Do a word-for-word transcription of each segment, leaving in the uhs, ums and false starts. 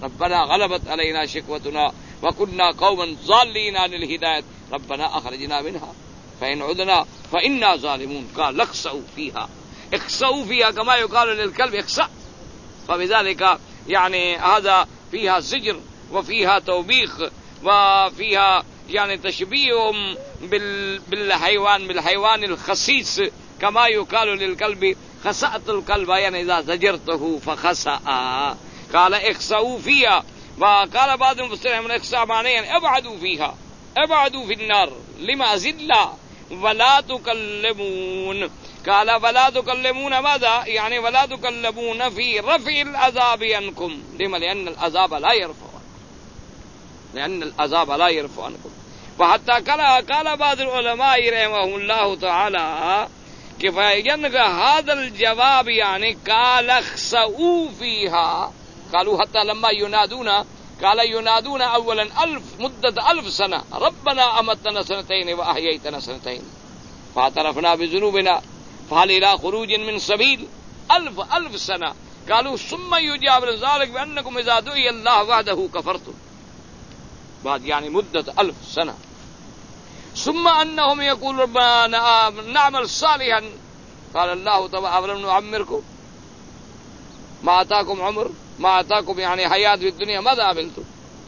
ربنا غلبت علينا شقوتنا وكنا قوما ضالين عن الهداية ربنا أخرجنا منها فإن عدنا فإنا ظالمون قال اخسئوا فيها اخسئوا فيها كما يقال للكلب اخسأ. فبذلك يعني هذا فيها زجر وفيها توبيخ وفيها يعني تشبيه بالحيوان بالحيوان الخسيس كما يقال للكلب خسأت الكلب يعني إذا زجرته فخسأ. قال اخسئوا فيها. وقال بعض المفسرين من اخسأ معناه ابعدوا فيها ابعدوا في النار لما زلا ولا تكلمون. قال ولا تكلمون ماذا يعني ولا تكلمون في رفع العذاب عنكم لما لأن العذاب لا يرفع لأن العذاب لا يرفع عنكم. وحتى قال قال بعض العلماء رحمه الله تعالى کہ فإن هذا الجواب يعني قال اخسئوا فيها قالوا حتى لما ينادون قال ينادون اولا الف مدة الف سنة ربنا امتنا سنتين واحييتنا سنتين فاعترفنا بذنوبنا فهل الى خروج من سبيل الف الف سنة. قالوا ثم يجاب ذلك بانكم اذا دعي الله وحده كفرتم بعد يعني مدة الف سنة. ثم انهم يقول ربنا نعمل صالحا قال الله تبارك ولم نعمركم ما اتاكم عمر ما اتاكم يعني حياة في الدنيا ماذا عملتم.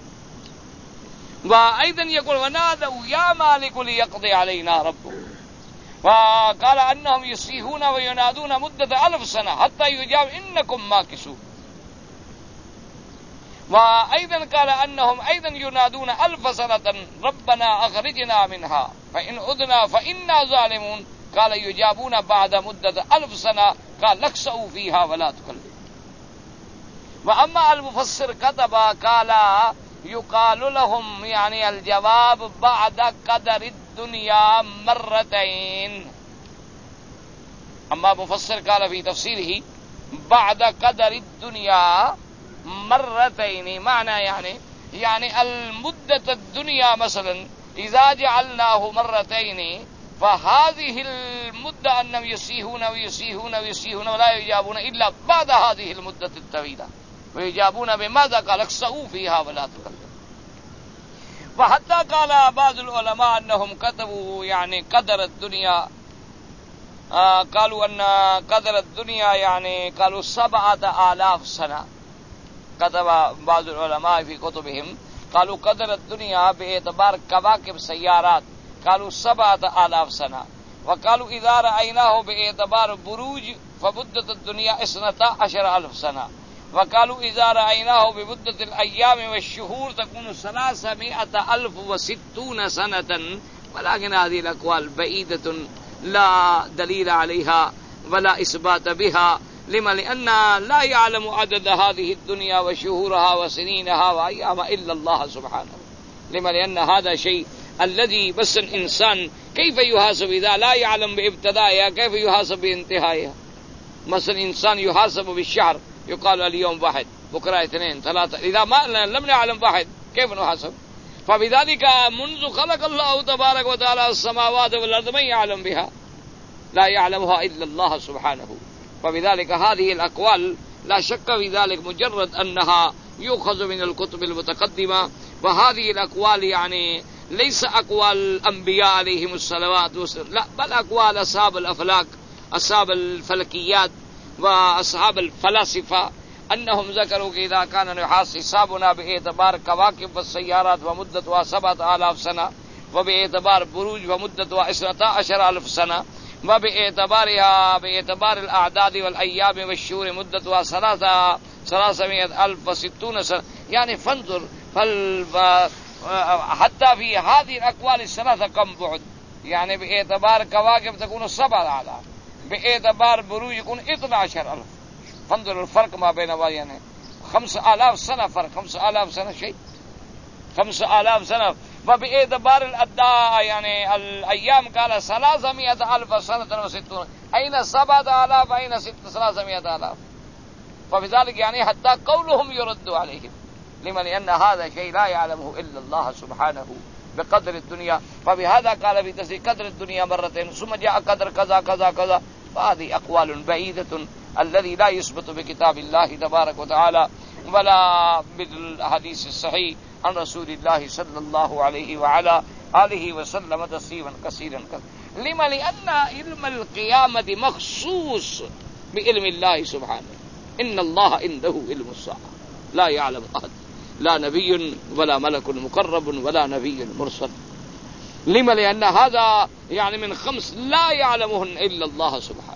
وايضا يقول ونادوا يا مالك ليقضي علينا ربك. وقال انهم يصيحون وينادون مدة الف سنة حتى يجاب انكم ماكثون. وايضا قال انهم ايضا ينادون الف سنة ربنا اخرجنا منها فان عدنا فانا ظالمون قال يجابون بعد مدة الف سنة قال اخسئوا فيها ولا تكلموا. واما المفسر كتب قال يقال لهم يعني الجواب بعد قدر الدنيا مرتين. اما مفسر قال في تفسيره بعد قدر الدنيا مرتين معنى يعني يعني المدة الدنيا مثلا اذا جعلناه مرتين فهذه المدة انهم يصيحون ويصيحون ويصيحون ولا يجابون الا بعد هذه المدة الطويلة ويجابون بماذا قال اخسئوا فيها ولا تكلموا. وحتى قال بعض العلماء انهم كتبوا يعني قدر الدنيا آه قالوا ان قدر الدنيا يعني قالوا سبعة آلاف سنة. كتب بعض العلماء في كتبهم قالوا قدر الدنيا باعتبار كواكب سيارات قالوا سبعة آلاف سنة. وقالوا إذا رأيناه باعتبار بروج فمدة الدنيا اثنتا عشر ألف سنة. وقالوا إذا رأيناه بمدة الأيام والشهور تكون ثلاثمائة ألف وستون سنة. ولكن هذه الأقوال بعيدة لا دليل عليها ولا إثبات بها. لما لأن لا يعلم عدد هذه الدنيا وشهورها وسنينها وأيامها إلا الله سبحانه. لما لأن هذا شيء الذي بس الإنسان كيف يحاسب إذا لا يعلم بابتدائها كيف يحاسب بانتهائها. مثلا إنسان يحاسب بالشهر يقال اليوم واحد بكرة اثنين ثلاثة إذا ما لم نعلم واحد كيف نحاسب. فبذلك منذ خلق الله تبارك وتعالى السماوات والأرض من يعلم بها لا يعلمها إلا الله سبحانه. فبذلك هذه الأقوال لا شك في ذلك مجرد أنها يؤخذ من الكتب المتقدمة. وهذه الأقوال يعني ليس أقوال الأنبياء عليهم الصلوات والسلام لا بل أقوال أصحاب الأفلاك أصحاب الفلكيات وأصحاب الفلاسفة أنهم ذكروا إذا كان نحاس حسابنا باعتبار كواكب والسيارات ومدتها سبعة آلاف سنة وباعتبار بروج ومدتها اثنتا عشر ألف سنة وباعتبارها باعتبار الأعداد والأيام والشهور مدتها ثلاثة ثلاثمائة ألف وستون سنة. يعني فانظر فال حتى في هذه الأقوال الثلاثة كم بعد يعني باعتبار كواكب تكون سبعة آلاف باعتبار بروج يكون اثنا عشر ألف. فانظر الفرق ما بين يعني خمسة آلاف سنة فرق خمسة آلاف سنة شيء خمسة آلاف سنة. وباعتبار الأداء يعني الأيام قال ثلاثمائة ألف سنة وستون أين سبعة آلاف أين ست ثلاثمائة آلاف. فبذلك يعني حتى قولهم يرد عليهم. لما لأن هذا شيء لا يعلمه إلا الله سبحانه بقدر الدنيا. فبهذا قال في تفسير قدر الدنيا مرتين ثم جاء قدر كذا كذا كذا. فهذه أقوال بعيدة الذي لا يثبت بكتاب الله تبارك وتعالى. ولا بالحديث الصحيح عن رسول الله صلى الله عليه وعلى آله وسلم تسليما كثيرا. لما لأن علم القيامة مخصوص بعلم الله سبحانه. إن الله عنده علم الساعة لا يعلم أحد لا نبي ولا ملك مقرب ولا نبي مرسل. لما لأن هذا يعني من خمس لا يعلمهن إلا الله سبحانه.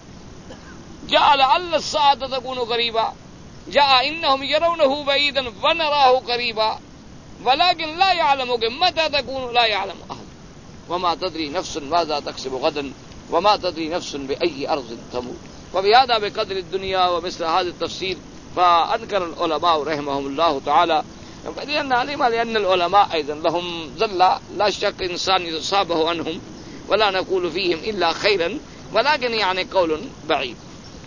جاء لعل الساعة تكون قريبا، جاء إنهم يرونه بعيدا ونراه قريبا، ولكن لا يعلم متى تكون لا يعلم أحد. وما تدري نفس ماذا تكسب غدا وما تدري نفس بأي أرض تموت. وبهذا بقدر الدنيا ومثل هذا التفسير فأنكر العلماء رحمهم الله تعالى، لأن لأن العلماء أيضا لهم ظلة لا شك إنسان يصابه عنهم ولا نقول فيهم إلا خيرا، ولكن يعني قول بعيد.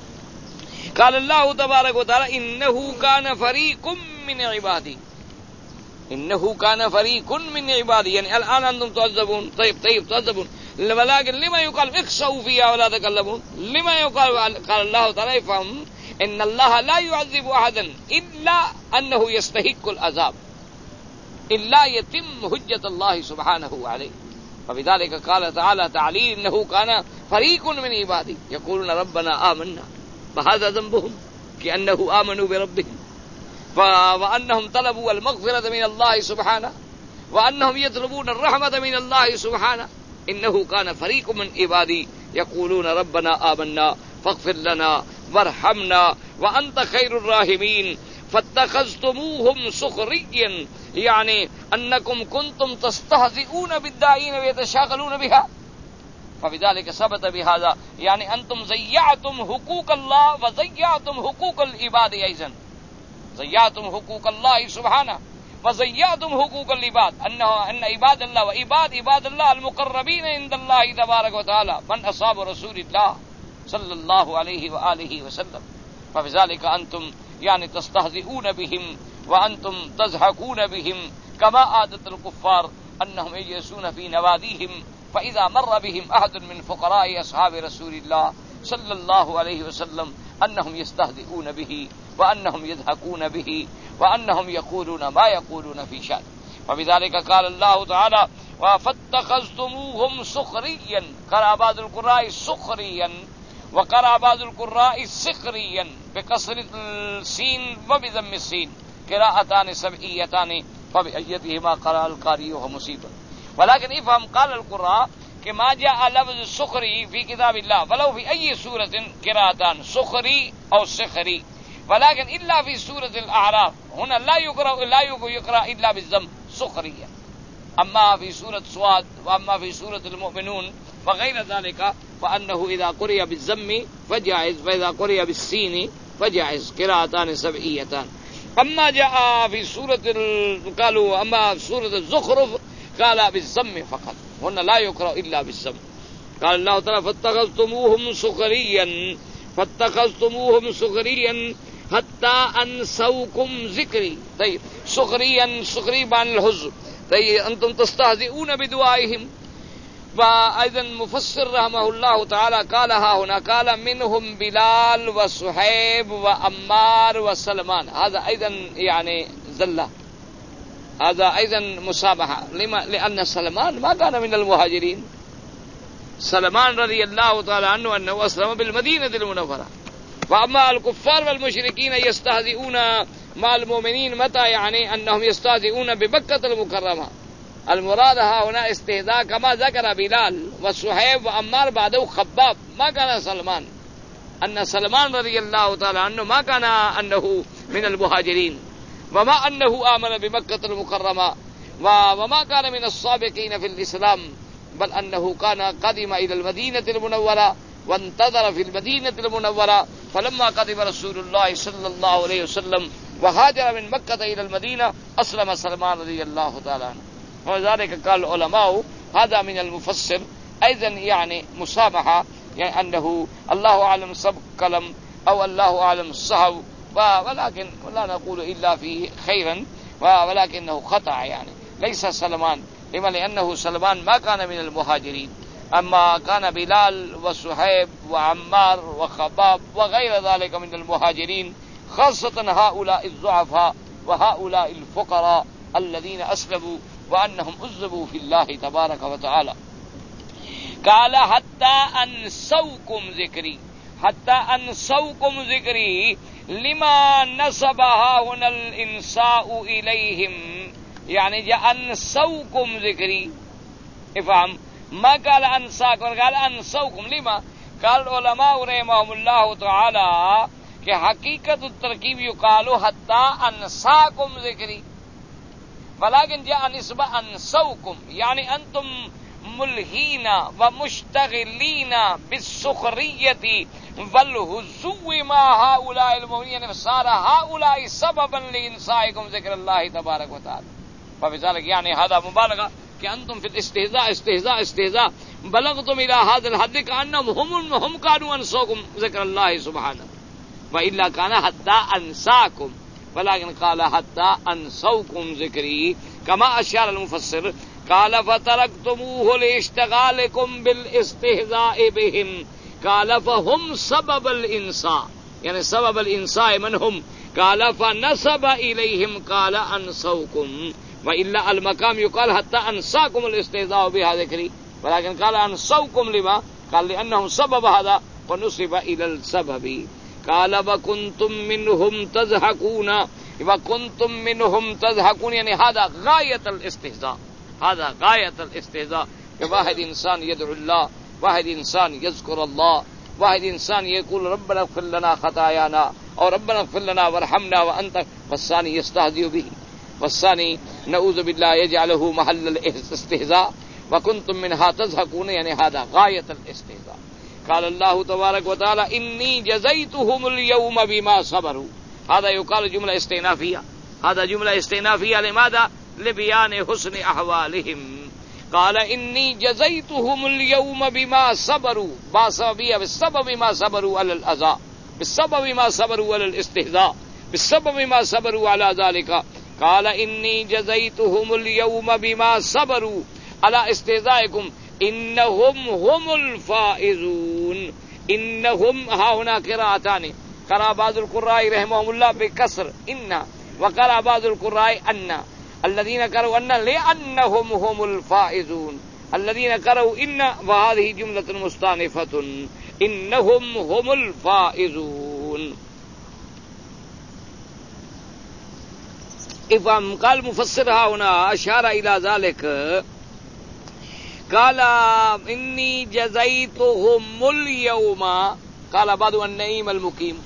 قال الله تبارك وتعالى إنه كان فريق من عبادي، إنه كان فريق من عبادي، يعني الآن أنتم تعذبون. طيب طيب تعذبون، ولكن لما يقال اخسوا فيها ولا تكلمون؟ لما يقال؟ قال الله تعالى فهم إن الله لا يعذب أحدا إلا أنه يستحق العذاب، إلا يتم حجة الله سبحانه عليه. فبذلك قال تعالى تعليل إنه كان فريق من عبادي يقولون ربنا آمنا، فهذا ذنبهم كأنه آمنوا بربهم، وأنهم طلبوا المغفرة من الله سبحانه، وأنهم يطلبون الرحمة من الله سبحانه. إنه كان فريق من عبادي يقولون ربنا آمنا فاغفر لنا وارحمنا وأنت خير الراحمين فاتخذتموهم سخريا، يعني أنكم كنتم تستهزئون بالداعين ويتشاغلون بها. فبذلك ثبت بهذا يعني أنتم ضيعتم حقوق الله وضيعتم حقوق العباد أيضا، ضيعتم حقوق الله سبحانه وضيعتم حقوق العباد. أنه أن عباد الله وعباد عباد الله المقربين عند الله تبارك وتعالى من أصحاب رسول الله صلى الله عليه وآله وسلم. فبذلك أنتم يعني تستهزئون بهم وأنتم تضحكون بهم، كما عادت الكفار أنهم يجلسون في نواديهم فإذا مر بهم أحد من فقراء أصحاب رسول الله صلى الله عليه وسلم أنهم يستهزئون به وأنهم يضحكون به وأنهم يقولون ما يقولون في شأن. وبذلك قال الله تعالى فاتخذتموهم سخريا، قرأ بعض القراء سخريا وقرأ بعض القراء سخريا بكسر السين وبضم السين، قراءتان سبعيتان فبأيتهما قرأ القارئ ومصيبة. ولكن افهم قال القراء کہ ما جاء لفظ سخری في كتاب الله ولو في أي سورة قراءتان سخري أو سخري، ولكن إلا في سورة الأعراف هنا لا يقرأ لا يقرأ إلا بالضم سخريا. أما في سورة سواد وأما في سورة المؤمنون وغير ذلك فأنه إذا قرئ بالضم فجائز وإذا قرئ بالسين فجائز، قراءتان سبعيتان. أما جاء في سورة قالوا أما سورة الزخرف قال بالضم فقط، هنا لا يقرأ إلا بالضم. قال الله تعالى فاتخذتموهم سخريا فاتخذتموهم سخريا حتى أنسوكم ذكري. طيب سخريا سخري بان الحزن، طيب أنتم تستهزئون بدعائهم. وأيضا مفسر رحمه الله تعالى قال ها هنا قال منهم بلال وصهيب وعمار وسلمان، هذا أيضا يعني زلة، هذا أيضا مسامحة. لما؟ لأن سلمان ما كان من المهاجرين. سلمان رضي الله تعالى عنه أنه أسلم بالمدينة المنورة. وأما الكفار والمشركين يستهزئون مع المؤمنين متى؟ يعني أنهم يستهزئون بمكة المكرمة. المراد ها هنا استهزاء كما ذكر بلال وصهيب وعمار بعده خباب، ما كان سلمان. أن سلمان رضي الله تعالى عنه ما كان أنه من المهاجرين، وما أنه آمن بمكة المكرمة وما كان من السابقين في الإسلام، بل أنه كان قدم إلى المدينة المنورة وانتظر في المدينة المنورة. فلما قدم رسول الله صلى الله عليه وسلم وهاجر من مكة إلى المدينة أسلم سلمان رضي الله تعالى عنه. ولذلك قال العلماء هذا من المفسر أيضا يعني مسامحة، يعني أنه الله أعلم سبق كلم أو الله أعلم الصحو، ولكن لا نقول إلا فيه خيرا، ولكنه خطأ يعني ليس سلمان. لما؟ لأنه سلمان ما كان من المهاجرين، أما كان بلال وصهيب وعمار وخباب وغير ذلك من المهاجرين خاصة هؤلاء الضعفاء وهؤلاء الفقراء الذين أسلموا وأنهم عذبوا في الله تبارك وتعالى. قال حتى أنسوكم ذكري حتى أنسوكم ذكري لما نسبها هنا الإنساء إليهم، يعني جاء أنسوكم ذكري. افهم، ما قال أنساكم، قال أنسوكم. لما؟ قال العلماء رحمهم الله تعالى کہ حقیقت الترکیب یقال حتی انساکم ذکری، ولكن جاء نسبة انسوکم، یعنی انتم ملہین و مشتغلین بالسخریة والہزو ما هؤلاء المؤمنین، صار هؤلاء سببا لإنسائكم ذکر اللہ تبارک و تعالی. فبذلك يعني هذا مبالغة کہ انتم في الاستهزاء استهزاء استهزاء بلغتم الى هذا الحد كأنهم هم هم كانوا انسوكم ذکر الله سبحانه، وإلا كان حتى انساكم، ولكن قال حتى انسوكم ذکری. كما اشار المفسر قال فتركتموه لاشتغالكم بالاستهزاء بهم، قال فهم سبب الانساء، يعني سبب الانساء من هم؟ قال فنسب اليهم قال انسوكم، وإلا المقام يقال حتى انساكم الاستهزاء بها ذكري، ولكن قال انسوكم لما؟ قال لأنهم سبب هذا ونسب إلى السبب. قال وكنتم منهم تضحكون، وكنتم منهم تضحكون، يعني هذا غاية الاستهزاء، هذا غاية الاستهزاء. کہ واحد انسان يدعو الله، واحد انسان يذكر الله، واحد انسان يقول ربنا اغفر لنا خطايانا اور ربنا اغفر لنا وارحمنا وانت، والثاني يستهزئ به، والثاني نعوذ بالله يجعله محل الاستهزاء. وكنتم منها تضحكون، يعني هذا غاية الاستهزاء. قال الله تبارك وتعالى إني جزيتهم اليوم بما صبروا، هذا يقال جملة استئنافية، هذا جملة استئنافية لماذا؟ لبيان حسن أحوالهم. قال إني جزيتهم اليوم بما صبروا، باسببية بالسبب ما صبروا على الأذى، بالسبب ما صبروا على الاستهزاء، بالسبب ما صبروا على ذلك. قال إني جزيتهم اليوم بما صبروا على استهزائكم إنهم هم الفائزون. إنهم، ها هنا قراءتان، قرأ بعض القراء رحمهم الله بكسر إن، وقرأ بعض القراء أن. الذين قرأوا أن لأنهم هم الفائزون، الذين قرأوا إن وهذه جملة مستأنفة إنهم هم الفائزون. افهم. قال مفسر ها هنا أشار إلى ذلك، قال إني جزيتهم اليوم، قال بعض النعيم المقيم.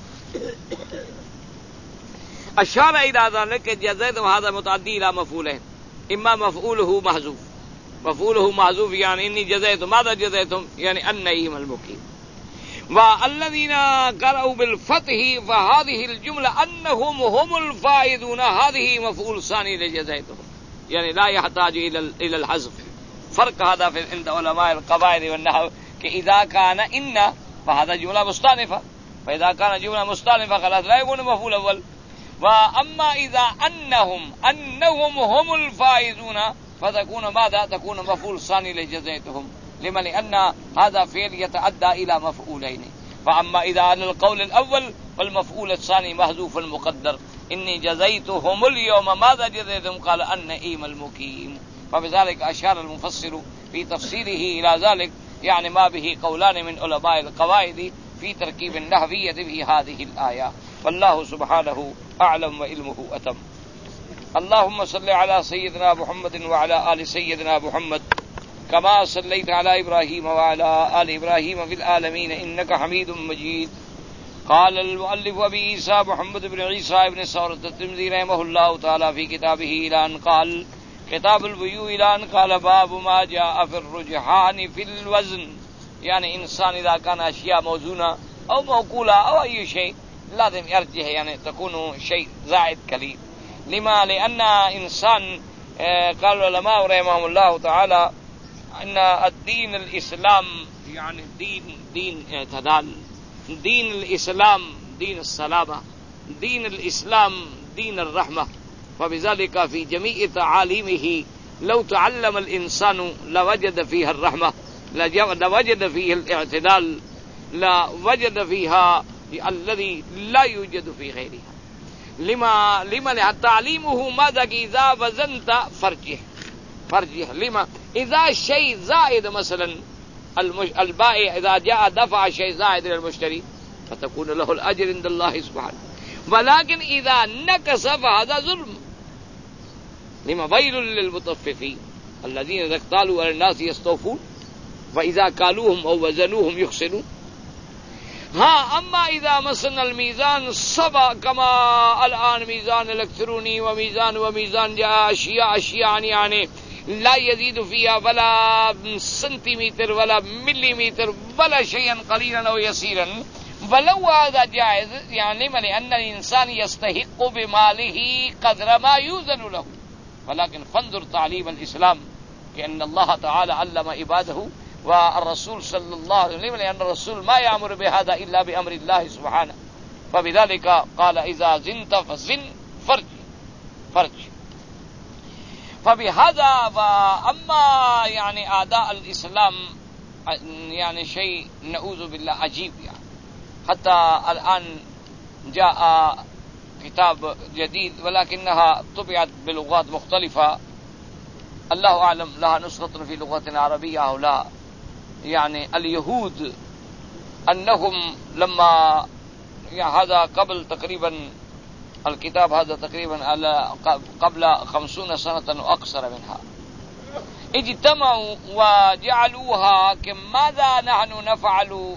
أشار إلى ذلك جزيتهم هذا متعدي إلى مفعولين، إما مفعوله محذوف، مفعوله محذوف يعني إني جزيتهم، ماذا جزيتهم؟ يعني النعيم المقيم. والذين قرأوا بالفتح فهذه الجملة أنهم هم الفائزون، هذه مفعول ثاني لجزيتهم، يعني لا يحتاج إلى إلى الحذف. فرق هذا في عند علماء القواعد والنحو کہ اذا كان ان فهذا جملة مستأنفة، فإذا كان جملة مستأنفة خلاص لا يكون مفعول أول. وأما إذا أنهم أنهم هم الفائزون فتكون ماذا؟ تكون مفعول ثاني لجزيتهم، لما لأن هذا فعل يتعدى إلى مفعولين. فأما إذا على القول الأول فالمفعول الثاني محذوف المقدر، إني جزيتهم اليوم، ماذا جزيتهم؟ قال النعيم المقيم. فبذلك أشار المفسر في تفسيره إلى ذلك، يعني ما به قولان من علماء القواعد في تركيب النحوية في هذه الآية. والله سبحانه أعلم وعلمه أتم. اللهم صل على سيدنا محمد وعلى آل سيدنا محمد كما صليت على إبراهيم وعلى آل إبراهيم في العالمين إنك حميد مجيد. قال المؤلف أبي عيسى محمد بن عيسى بن ثورة الترمذي رحمه الله تعالى في كتابه إلى أن قال كتاب البيوع إلى أن قال باب ما جاء في الرجحان في الوزن، يعني إنسان إذا كان أشياء موزونة أو موقولة أو أي شيء لازم يرجح، يعني تكون شيء زائد قليل. لما؟ لأن إنسان قال العلماء رحمهم الله تعالى أن الدين الإسلام يعني دين دين اعتدال، دين الإسلام دين السلامة، دين الإسلام دين الرحمة. فبذلك في جميع تعاليمه لو تعلم الإنسان لوجد فيها الرحمة، لوجد فيه الاعتدال، لوجد فيها الذي لا يوجد في غيرها. لما لما تعليمه ماذا إذا وزنت فرجه فرجه لما إذا شيء زائد مثلا البائع إذا جاء دفع شيء زائد للمشتري فتكون له الأجر عند الله سبحانه، ولكن إذا نقص فهذا ظلم. لما ويل للمطففين الذين إذا اكتالوا على الناس يستوفون وإذا كالوهم أو وزنوهم يخسرون. ہاں اما اذا مثلا الميزان سبا كما الان ميزان الالكتروني وميزان وميزان جاء اشياء اشياء يعني لا يزيد فيها ولا سنتيمتر ولا مليمتر ولا شيئا قليلا او يسيرا ولو هذا جائز يعني لأن الانسان يستحق بماله قدر ما يوزن له. ولكن فانظر تعليم الاسلام كأن الله تعالى علم عباده والرسول صلى الله عليه وسلم لأن الرسول ما يأمر بهذا إلا بأمر الله سبحانه. فبذلك قال إذا زنت فزن فرج فرج. فبهذا وأما يعني أعداء الإسلام يعني شيء نعوذ بالله عجيب يعني. حتى الآن جاء كتاب جديد ولكنها طبعت بلغات مختلفة، الله أعلم لها نسخة في لغة عربية أو لا. يعني اليهود أنهم لما يعني هذا قبل تقريبا الكتاب هذا تقريبا على قبل خمسون سنة وأكثر منها اجتمعوا وجعلوها كماذا نحن نفعل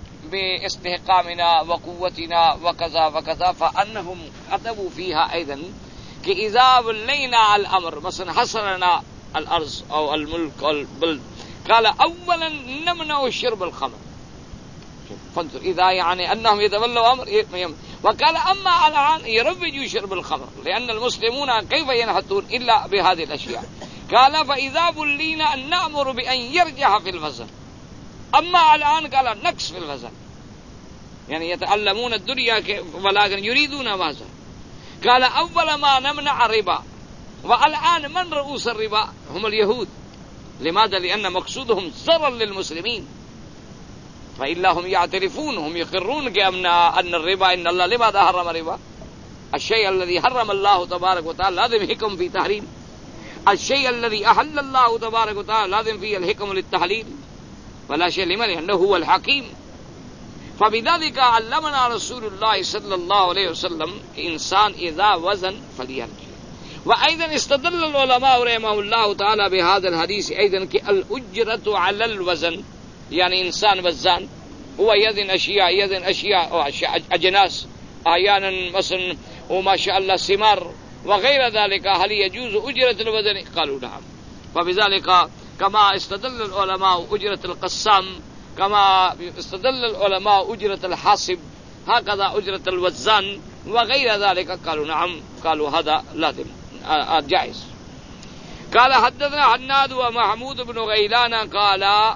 باستحقامنا وقوتنا وكذا وكذا، فأنهم كتبوا فيها أيضا كإذا ولينا الأمر مثلا حصرنا الأرض أو الملك أو البلد قال أولا نمنع شرب الخمر. فانظر إذا يعني أنهم يتولوا أمر وقال أما الآن يروجوا شرب الخمر لأن المسلمون كيف ينحتون إلا بهذه الأشياء. قال فإذا ولينا أن نأمر بأن يرجع في الوزن، أما الآن قال نقص في الوزن، يعني يتعلمون الدنيا ولكن يريدون ماذا؟ قال أول ما نمنع الربا، والآن من رؤوس الربا؟ هم اليهود. لماذا؟ لأن مقصودهم ضرر للمسلمين، فإلا هم يعترفون هم يقرون أن الربا إن الله لماذا حرم الربا؟ الشيء الذي حرم الله تبارك وتعالى لازم حكم في تحريم، الشيء الذي أحل الله تبارك وتعالى لازم فيه الحكم للتحليل، ولا شيء لمن لأنه هو الحكيم. فبذلك علمنا رسول الله صلى الله عليه وسلم إنسان إذا وزن فليرجع. وأيضا استدل العلماء رحمه الله تعالى بهذا الحديث أيضا كالأجرة على الوزن، يعني إنسان وزان هو يزن أشياء يزن أشياء أو أجناس أحيانا مثلا وما شاء الله ثمار وغير ذلك، هل يجوز أجرة الوزن؟ قالوا نعم. فبذلك كما استدل العلماء أجرة القسام، كما استدل العلماء أجرة الحاسب، هكذا أجرة الوزان وغير ذلك قالوا نعم، قالوا هذا لازم جائز. قال حدثنا حناد ومحمود بن غيلان قال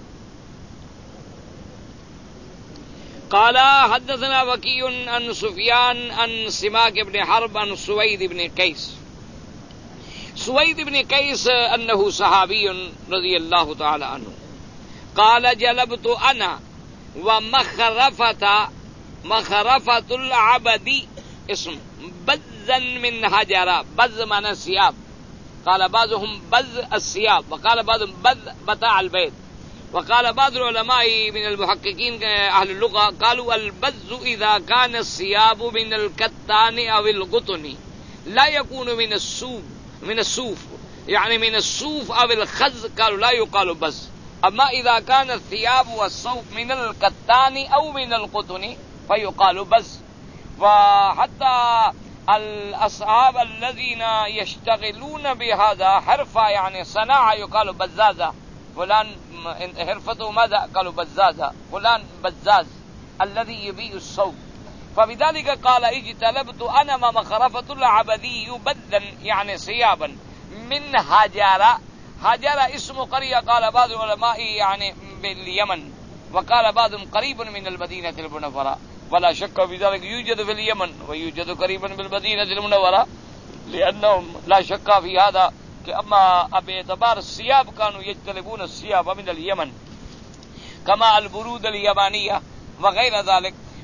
قال حدثنا وكيع عن سفيان عن سماك بن حرب عن سويد بن قيس. سويد بن قيس أنه صحابي رضي الله تعالى عنه قال جلبت أنا ومخرفة مخرفة العبد اسم بزا من حجرة، بز من الثياب، قال بعضهم بز الثياب وقال بعضهم بز بتاع البيت. وقال بعض العلماء من المحققين أهل اللغة قالوا البز إذا كان الثياب من الكتان أو القطن لا يكون من الصوف من الصوف يعني من الصوف أو الخز قالوا لا يقال بز. أما إذا كان الثياب والصوف من الكتان أو من القطن فيقال بز. وحتى الأصحاب الذين يشتغلون بهذا حرفة يعني صناعة يقال بزازة، فلان حرفته ماذا؟ قالوا بزازة، فلان بزاز الذي يبيع الصوف. فبذلك قال اجتلبت أنا مخرفة العبدي بذا يعني ثيابا من هجرة. هجرة اسم قرية قال بعض العلماء يعني باليمن، وقال بعضهم قريب من المدينة المنورة، ولا شك في ذلك يوجد في اليمن ويوجد قريبا بالمدينة المنورة، لأنهم لا شك في هذا. أما باعتبار الثياب كانوا يجتلبون الثياب من اليمن كما البرود اليابانية وغير ذلك.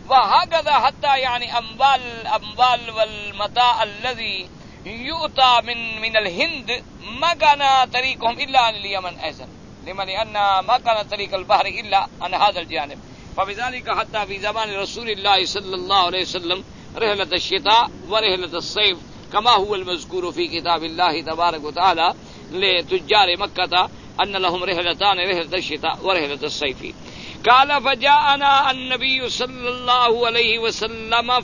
وهكذا حتى يعني أموال الأموال والمتاع الذي يؤتى من من الهند ما كان طريقهم إلا عن اليمن أيضا، لما لأن ما كان طريق البحر إلا عن هذا الجانب. فبذلك حتى في زمان رسول الله صلى الله عليه وسلم رحلة الشتاء ورحلة الصيف كما هو المذكور في كتاب الله تبارك وتعالى لتجار مكة أن لهم رحلتان، رحلة الشتاء ورحلة الصيف. قال فجاءنا النبي صلى الله عليه وسلم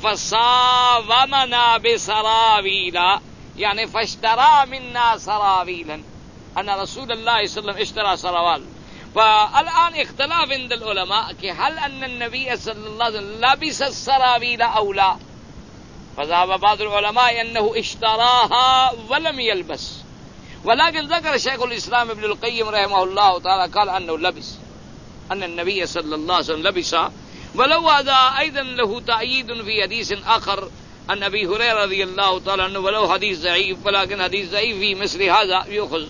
فصاومنا بسراويل، يعني فاشترى منا سراويلا، أن رسول الله صلى الله عليه وسلم اشترى سراوال. فالآن اختلاف عند العلماء کہ هل أن النبي صلى الله عليه وسلم لبس السراويل أو لا، فذهب بعض العلماء أنه اشتراها ولم يلبس، ولكن ذكر شيخ الإسلام ابن القيم رحمه الله تعالى قال أنه لبس، أن النبي صلى الله عليه وسلم لبس. ولو هذا أيضا له تأييد في حديث آخر عن أبي هريرة رضي الله تعالى عنه، ولو حديث ضعيف ولكن حديث ضعيف في مثل هذا يؤخذ.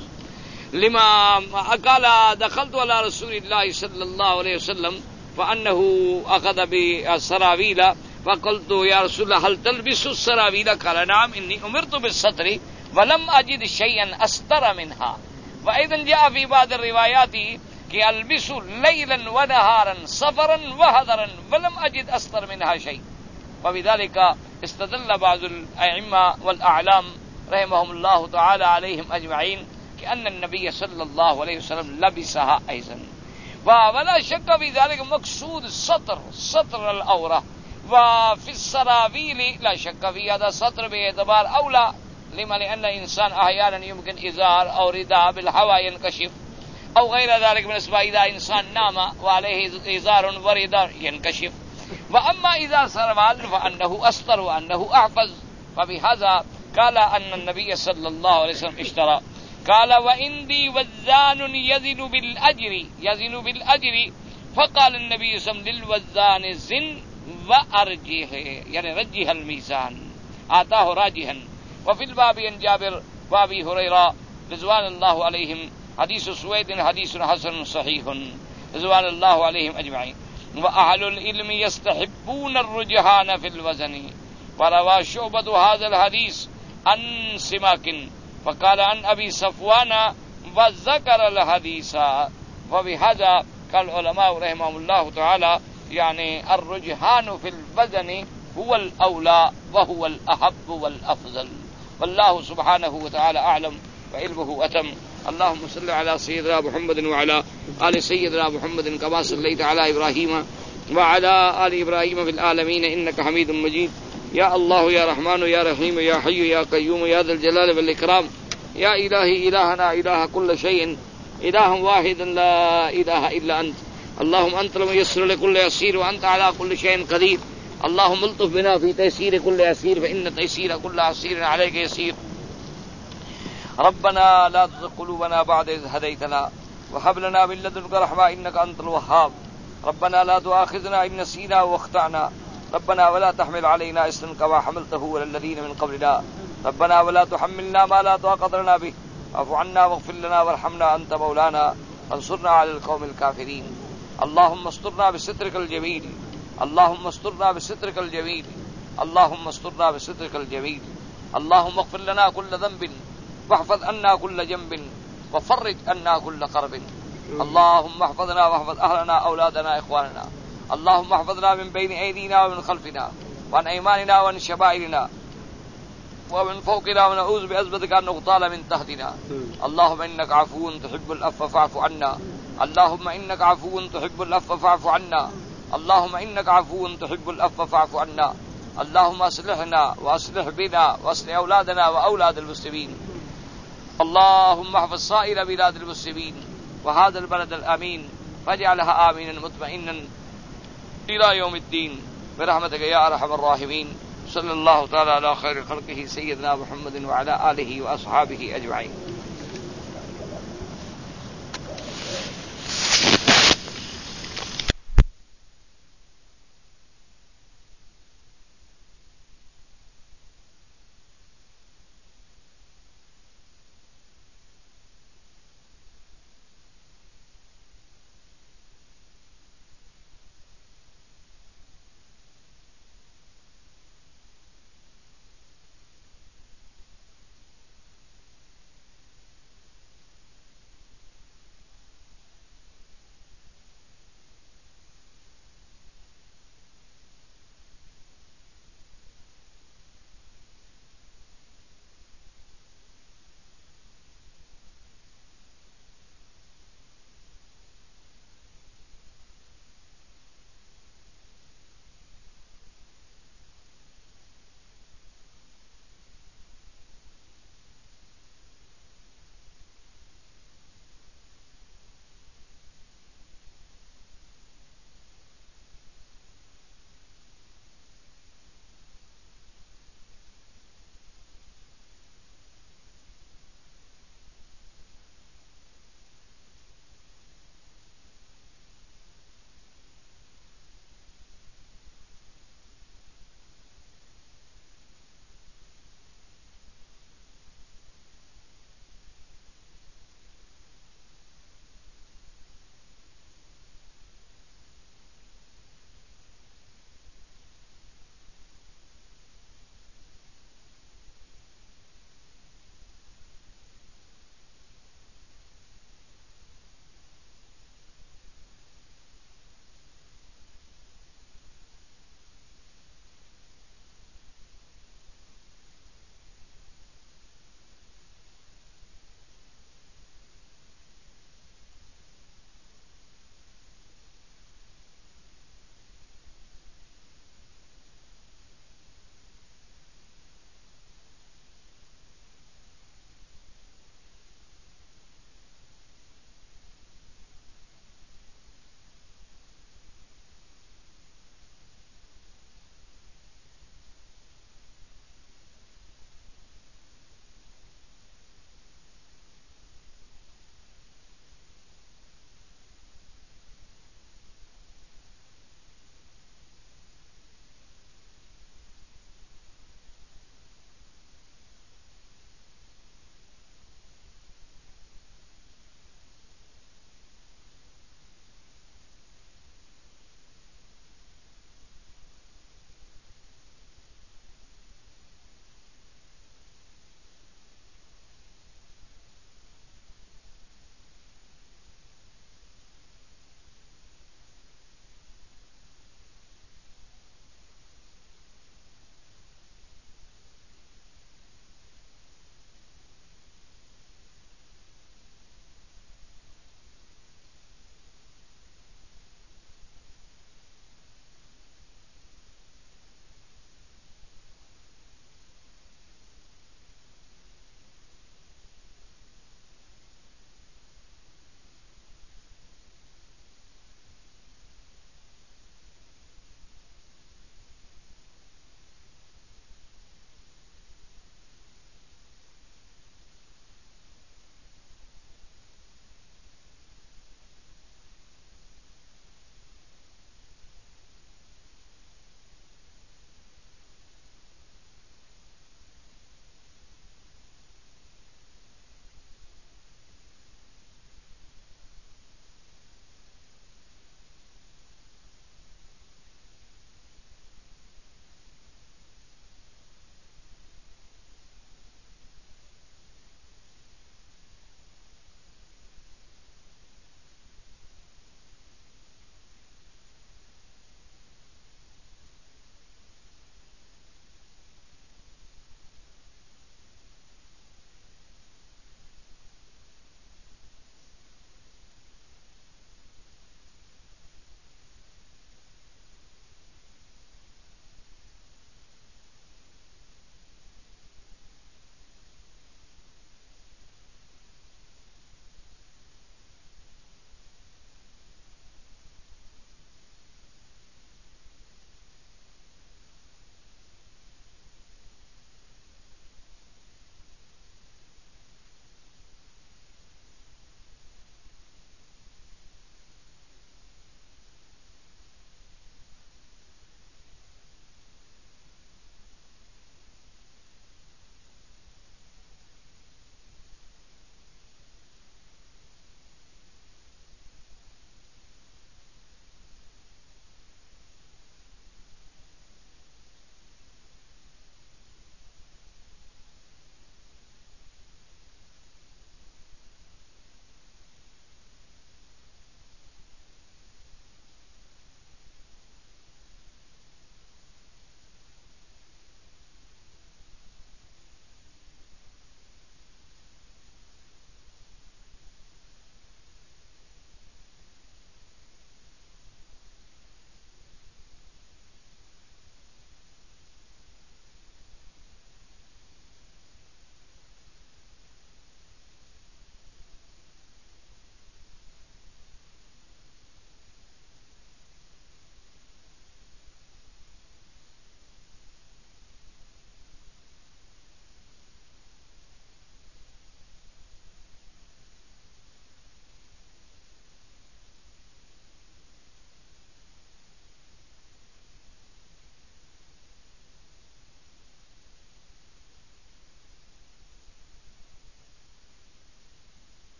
لما قال دخلت على رسول الله صلى الله عليه وسلم فأنه أخذ بالسراويل فقلت يا رسول الله هل تلبس السراويل؟ قال نعم إني أمرت بالستر ولم أجد شيئا أستر منها. وأيضا جاء في بعض الروايات کہ البس ليلا ونهارا سفرا وحضرا ولم اجد استر منها شيء. وبذلك استدل بعض الائمه والاعلام رحمهم الله تعالى عليهم اجمعين كأن النبي صلى الله عليه وسلم لبسها ايضا. ولا شك في ذلك مقصود الستر، ستر العوره. وفي السراويل لا شك في هذا ستر باعتبار اولى، لما لان الانسان احيانا يمكن ازار او رداء بالهواء ينكشف أو غير ذلك من أسباب، إذا إنسان نام وعليه إزار ورداء ينكشف. وأما إذا سروال فأنه أستر وأنه أحفظ. فبهذا قال أن النبي صلى الله عليه وسلم اشترى. قال وعندي وزان يزن بالأجر، يزن بالأجر. فقال النبي صلى الله عليه وسلم للوزان زن وأرجه، يعني رجه الميزان، آتاه راجها. وفي الباب عن جابر وأبي هريرة رضوان الله عليهم حديث سويد حديث حسن صحيح رضوان الله عليهم أجمعين. وأهل العلم يستحبون الرجحان في الوزن. وروى شعبة هذا الحديث عن سماك فقال عن أبي صفوان وذكر الحديث. وبهذا قال العلماء رحمهم الله تعالى يعني الرجحان في الوزن هو الأولى وهو الأحب والأفضل، والله سبحانه وتعالى أعلم وعلمه أتم. اللهم صل على سيدنا محمد وعلى آل سيدنا محمد كما صليت على إبراهيم وعلى آل إبراهيم في العالمين إنك حميد مجيد. يا الله يا رحمن يا رحيم يا حي يا قيوم يا ذا الجلال والإكرام. يا إلهي إلهنا إله كل شيء، إله واحد لا إله إلا أنت. اللهم أنت الميسر لكل يسير وأنت على كل شيء قدير. اللهم الطف بنا في تيسير كل يسير فإن تيسير كل عسير عليك يسير. ربنا لا تزغ قلوبنا بعد إذ هديتنا وهب لنا من لدنك رحمة إنك أنت الوهاب. ربنا لا تؤاخذنا إن نسينا واخطأنا. ربنا ولا تحمل علينا إصرا كما حملته على الذين من قبلنا. ربنا ولا تحملنا ما لا طاقة لنا به. واعف عنا واغفر لنا وارحمنا أنت مولانا فانصرنا على القوم الكافرين. اللهم استرنا بسترك الجميل، اللهم استرنا بسترك الجميل، اللهم استرنا بسترك الجميل. اللهم اغفر لنا كل ذنب واحفظ عنا كل جنب وفرج عنا كل كرب. اللهم احفظنا واحفظ أهلنا أولادنا إخواننا. اللهم احفظنا من بين أيدينا ومن خلفنا وعن أيماننا وعن شمائلنا ومن فوقنا ونعوذ بعظمتك أن نغتال من تحتنا. اللهم إنك عفو تحب العفو فاعف عنا. اللهم إنك عفو تحب العفو فاعف عنا. اللهم إنك عفو تحب العفو فاعف عنا. اللهم أصلحنا وأصلح بنا وأصلح أولادنا وأولاد المسلمين. اللهم احفظ سائر بلاد المسلمين وهذا البلد الأمين واجعلها آمنا مطمئنا إلى يوم الدين برحمتك يا أرحم الراحمين. صلى الله تعالى على خير خلقه سيدنا محمد وعلى آله وأصحابه أجمعين.